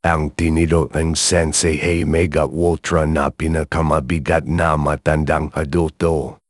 Ang tiniro ng Sensei Heimegawotra na pinakamabigat na matandang adulto.